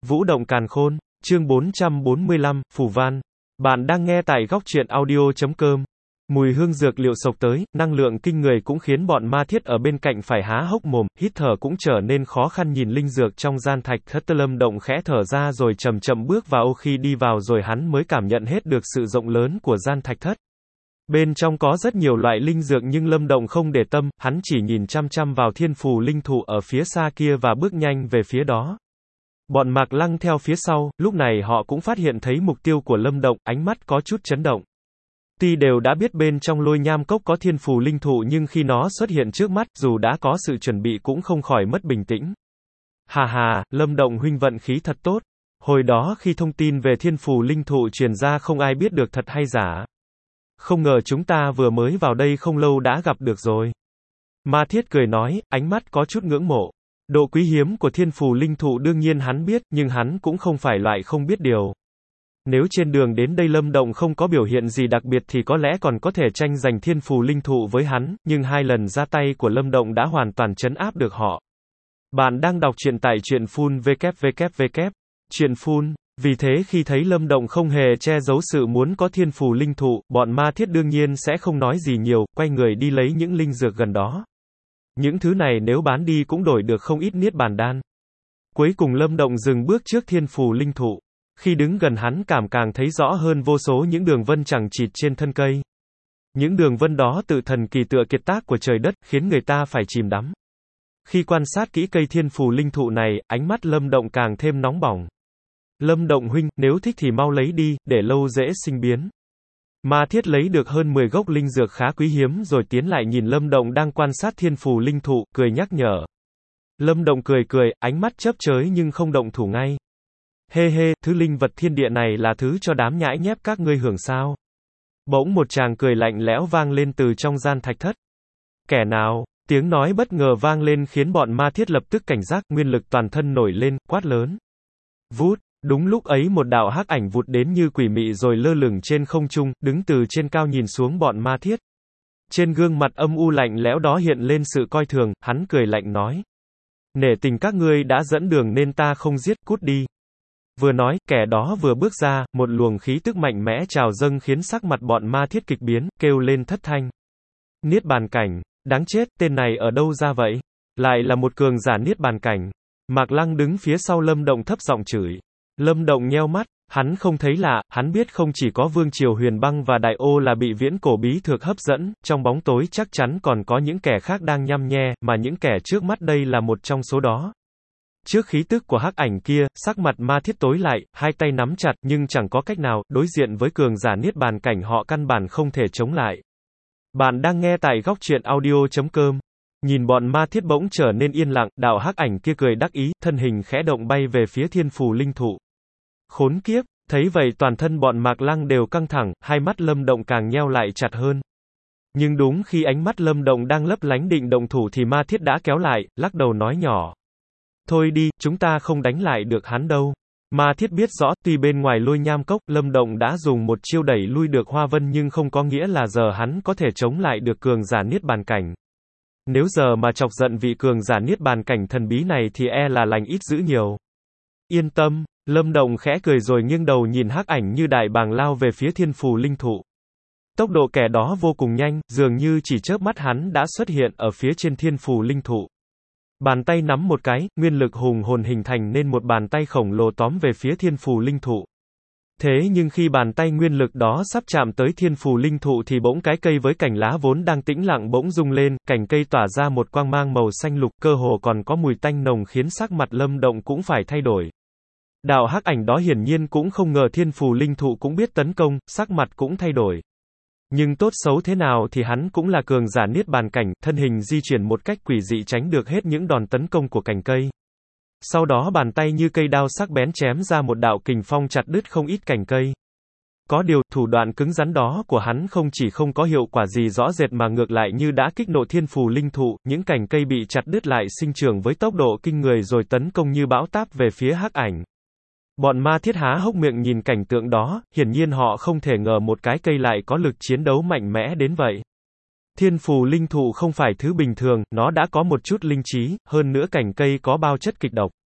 Vũ động càn khôn, chương 445, Phù Văn. Bạn đang nghe tại góc truyện audio.com. Mùi hương dược liệu xộc tới, năng lượng kinh người cũng khiến bọn ma thiết ở bên cạnh phải há hốc mồm, hít thở cũng trở nên khó khăn nhìn linh dược trong gian thạch thất. Lâm Động khẽ thở ra rồi chậm chậm bước vào. Khi đi vào rồi hắn mới cảm nhận hết được sự rộng lớn của gian thạch thất. Bên trong có rất nhiều loại linh dược nhưng Lâm Động không để tâm, hắn chỉ nhìn chăm chăm vào thiên phù linh thụ ở phía xa kia và bước nhanh về phía đó. Bọn Mạc Lăng theo phía sau, lúc này họ cũng phát hiện thấy mục tiêu của Lâm Động, ánh mắt có chút chấn động. Tuy đều đã biết bên trong Lôi Nham Cốc có thiên phù linh thụ nhưng khi nó xuất hiện trước mắt, dù đã có sự chuẩn bị cũng không khỏi mất bình tĩnh. Hà hà, Lâm Động huynh vận khí thật tốt. Hồi đó khi thông tin về thiên phù linh thụ truyền ra không ai biết được thật hay giả. Không ngờ chúng ta vừa mới vào đây không lâu đã gặp được rồi. Ma Thiết cười nói, ánh mắt có chút ngưỡng mộ. Độ quý hiếm của thiên phù linh thụ đương nhiên hắn biết, nhưng hắn cũng không phải loại không biết điều. Nếu trên đường đến đây Lâm Động không có biểu hiện gì đặc biệt thì có lẽ còn có thể tranh giành thiên phù linh thụ với hắn, nhưng hai lần ra tay của Lâm Động đã hoàn toàn trấn áp được họ. Bạn đang đọc truyện tại truyện.full www. Truyện.full. Vì thế khi thấy Lâm Động không hề che giấu sự muốn có thiên phù linh thụ, bọn Ma Thiết đương nhiên sẽ không nói gì nhiều, quay người đi lấy những linh dược gần đó. Những thứ này nếu bán đi cũng đổi được không ít niết bàn đan. Cuối cùng Lâm Động dừng bước trước thiên phù linh thụ. Khi đứng gần hắn càng thấy rõ hơn vô số những đường vân chằng chịt trên thân cây. Những đường vân đó tự thần kỳ tựa kiệt tác của trời đất, khiến người ta phải chìm đắm. Khi quan sát kỹ cây thiên phù linh thụ này, ánh mắt Lâm Động càng thêm nóng bỏng. Lâm Động huynh, nếu thích thì mau lấy đi, để lâu dễ sinh biến. Ma Thiết lấy được hơn 10 gốc linh dược khá quý hiếm rồi tiến lại nhìn Lâm Động đang quan sát thiên phù linh thụ, cười nhắc nhở. Lâm Động cười, ánh mắt chớp chới nhưng không động thủ ngay. Hê, thứ linh vật thiên địa này là thứ cho đám nhãi nhép các ngươi hưởng sao? Bỗng một tràng cười lạnh lẽo vang lên từ trong gian thạch thất. Kẻ nào? Tiếng nói bất ngờ vang lên khiến bọn Ma Thiết lập tức cảnh giác, nguyên lực toàn thân nổi lên, quát lớn. Vút! Đúng lúc ấy một đạo hắc ảnh vụt đến như quỷ mị rồi lơ lửng trên không trung, đứng từ trên cao nhìn xuống bọn Ma Thiết. Trên gương mặt âm u lạnh lẽo đó hiện lên sự coi thường, hắn cười lạnh nói. Nể tình các ngươi đã dẫn đường nên ta không giết, cút đi. Vừa nói, kẻ đó vừa bước ra, một luồng khí tức mạnh mẽ trào dâng khiến sắc mặt bọn Ma Thiết kịch biến, kêu lên thất thanh. Niết bàn cảnh, đáng chết, tên này ở đâu ra vậy? Lại là một cường giả niết bàn cảnh. Mạc Lăng đứng phía sau Lâm Động thấp giọng chửi. Lâm Động nheo mắt, hắn không thấy lạ, hắn biết không chỉ có Vương Triều Huyền Băng và Đại Ô là bị viễn cổ bí thực hấp dẫn, trong bóng tối chắc chắn còn có những kẻ khác đang nhăm nhe, mà những kẻ trước mắt đây là một trong số đó. Trước khí tức của hắc ảnh kia, sắc mặt Ma Thiết tối lại, hai tay nắm chặt, nhưng chẳng có cách nào, đối diện với cường giả niết bàn cảnh họ căn bản không thể chống lại. Bạn đang nghe tại góc truyện audio.com. Nhìn bọn Ma Thiết bỗng trở nên yên lặng, đạo hắc ảnh kia cười đắc ý, thân hình khẽ động bay về phía thiên phù linh thụ. Khốn kiếp, thấy vậy toàn thân bọn Mạc Lăng đều căng thẳng, hai mắt Lâm Động càng nheo lại chặt hơn. Nhưng đúng khi ánh mắt Lâm Động đang lấp lánh định động thủ thì Ma Thiết đã kéo lại, lắc đầu nói nhỏ. Thôi đi, chúng ta không đánh lại được hắn đâu. Ma Thiết biết rõ, tuy bên ngoài Lôi Nham Cốc, Lâm Động đã dùng một chiêu đẩy lui được Hoa Vân nhưng không có nghĩa là giờ hắn có thể chống lại được cường giả niết bàn cảnh. Nếu giờ mà chọc giận vị cường giả niết bàn cảnh thần bí này thì e là lành ít dữ nhiều. Yên tâm, Lâm Động khẽ cười rồi nghiêng đầu nhìn hắc ảnh như đại bàng lao về phía thiên phù linh thụ. Tốc độ kẻ đó vô cùng nhanh, dường như chỉ chớp mắt hắn đã xuất hiện ở phía trên thiên phù linh thụ. Bàn tay nắm một cái, nguyên lực hùng hồn hình thành nên một bàn tay khổng lồ tóm về phía thiên phù linh thụ. Thế nhưng khi bàn tay nguyên lực đó sắp chạm tới thiên phù linh thụ thì bỗng cái cây với cành lá vốn đang tĩnh lặng bỗng rung lên, cành cây tỏa ra một quang mang màu xanh lục, cơ hồ còn có mùi tanh nồng khiến sắc mặt Lâm Động cũng phải thay đổi. Đạo hắc ảnh đó hiển nhiên cũng không ngờ thiên phù linh thụ cũng biết tấn công, sắc mặt cũng thay đổi. Nhưng tốt xấu thế nào thì hắn cũng là cường giả niết bàn cảnh, thân hình di chuyển một cách quỷ dị tránh được hết những đòn tấn công của cành cây. Sau đó bàn tay như cây đao sắc bén chém ra một đạo kình phong chặt đứt không ít cành cây. Có điều, thủ đoạn cứng rắn đó của hắn không chỉ không có hiệu quả gì rõ rệt mà ngược lại như đã kích nộ thiên phù linh thụ, những cành cây bị chặt đứt lại sinh trưởng với tốc độ kinh người rồi tấn công như bão táp về phía hắc ảnh. Bọn Ma Thiết há hốc miệng nhìn cảnh tượng đó, hiển nhiên họ không thể ngờ một cái cây lại có lực chiến đấu mạnh mẽ đến vậy. Thiên phù linh thụ không phải thứ bình thường, nó đã có một chút linh trí, hơn nữa cành cây có bao chất kịch độc.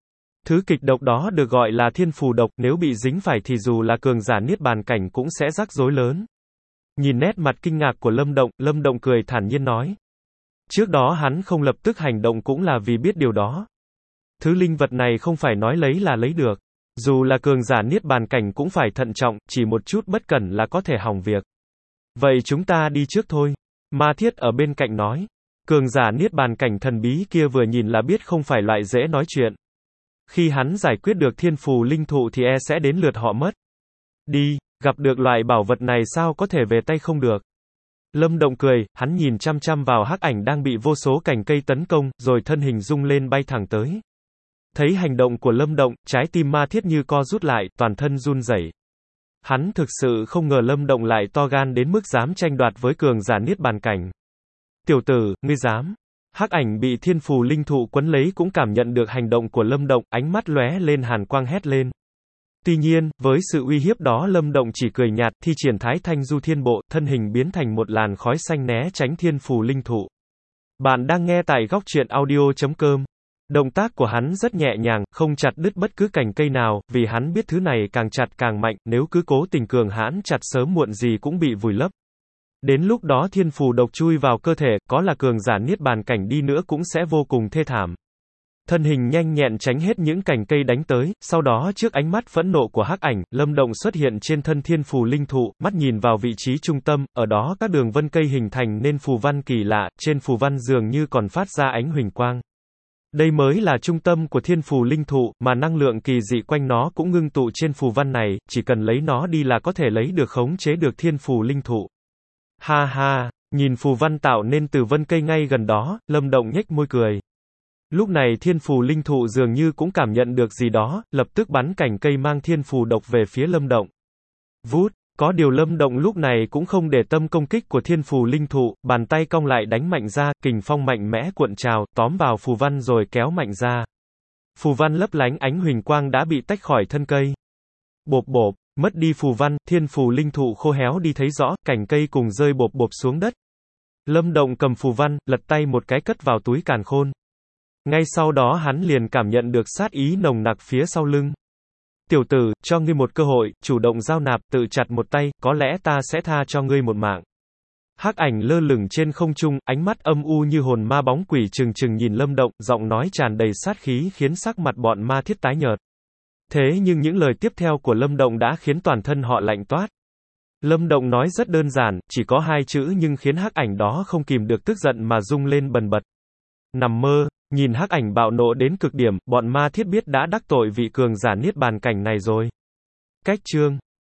Thứ kịch độc đó được gọi là thiên phù độc, nếu bị dính phải thì dù là cường giả niết bàn cảnh cũng sẽ rắc rối lớn. Nhìn nét mặt kinh ngạc của Lâm Động cười thản nhiên nói. Trước đó hắn không lập tức hành động cũng là vì biết điều đó. Thứ linh vật này không phải nói lấy là lấy được. Dù là cường giả niết bàn cảnh cũng phải thận trọng, chỉ một chút bất cẩn là có thể hỏng việc. Vậy chúng ta đi trước thôi. Ma Thiết ở bên cạnh nói. Cường giả niết bàn cảnh thần bí kia vừa nhìn là biết không phải loại dễ nói chuyện. Khi hắn giải quyết được thiên phù linh thụ thì sẽ đến lượt họ mất. Đi, gặp được loại bảo vật này sao có thể về tay không được. Lâm Động cười, hắn nhìn chăm chăm vào hắc ảnh đang bị vô số cành cây tấn công, rồi thân hình rung lên bay thẳng tới. Thấy hành động của Lâm Động, trái tim Ma Thiết như co rút lại, toàn thân run rẩy. Hắn thực sự không ngờ Lâm Động lại to gan đến mức dám tranh đoạt với cường giả niết bàn cảnh. Tiểu tử, ngươi dám? Hắc ảnh bị thiên phù linh thụ quấn lấy cũng cảm nhận được hành động của Lâm Động, ánh mắt lóe lên hàn quang hét lên. Tuy nhiên, với sự uy hiếp đó Lâm Động chỉ cười nhạt, thi triển Thái Thanh Du Thiên Bộ, thân hình biến thành một làn khói xanh né tránh thiên phù linh thụ. Bạn đang nghe tại góc truyện audio.com. Động tác của hắn rất nhẹ nhàng, không chặt đứt bất cứ cành cây nào, vì hắn biết thứ này càng chặt càng mạnh, nếu cứ cố tình cường hãn chặt sớm muộn gì cũng bị vùi lấp. Đến lúc đó thiên phù độc chui vào cơ thể, có là cường giả niết bàn cảnh đi nữa cũng sẽ vô cùng thê thảm. Thân hình nhanh nhẹn tránh hết những cành cây đánh tới, sau đó trước ánh mắt phẫn nộ của hắc ảnh, Lâm Động xuất hiện trên thân thiên phù linh thụ, mắt nhìn vào vị trí trung tâm, ở đó các đường vân cây hình thành nên phù văn kỳ lạ, trên phù văn dường như còn phát ra ánh huỳnh quang. Đây mới là trung tâm của thiên phù linh thụ, mà năng lượng kỳ dị quanh nó cũng ngưng tụ trên phù văn này, chỉ cần lấy nó đi là có thể lấy được khống chế được thiên phù linh thụ. Ha ha, nhìn phù văn tạo nên từ vân cây ngay gần đó, Lâm Động nhếch môi cười. Lúc này thiên phù linh thụ dường như cũng cảm nhận được gì đó, lập tức bắn cành cây mang thiên phù độc về phía Lâm Động. Vút, có điều Lâm Động lúc này cũng không để tâm công kích của thiên phù linh thụ, bàn tay cong lại đánh mạnh ra, kình phong mạnh mẽ cuộn trào, tóm vào phù văn rồi kéo mạnh ra. Phù văn lấp lánh ánh huỳnh quang đã bị tách khỏi thân cây. Bộp bộp, mất đi phù văn, thiên phù linh thụ khô héo đi thấy rõ, cành cây cùng rơi bộp bộp xuống đất. Lâm Động cầm phù văn, lật tay một cái cất vào túi càn khôn. Ngay sau đó hắn liền cảm nhận được sát ý nồng nặc phía sau lưng. Tiểu tử, cho ngươi một cơ hội, chủ động giao nạp, tự chặt một tay, có lẽ ta sẽ tha cho ngươi một mạng. Hắc ảnh lơ lửng trên không trung, ánh mắt âm u như hồn ma bóng quỷ trừng trừng nhìn Lâm Động, giọng nói tràn đầy sát khí khiến sắc mặt bọn Ma Thiết tái nhợt. Thế nhưng những lời tiếp theo của Lâm Động đã khiến toàn thân họ lạnh toát. Lâm Động nói rất đơn giản, chỉ có 2 chữ nhưng khiến hắc ảnh đó không kìm được tức giận mà rung lên bần bật. Nằm mơ. Nhìn hắc ảnh bạo nộ đến cực điểm, bọn Ma Thiết biết đã đắc tội vị cường giả niết bàn cảnh này rồi. Cách chương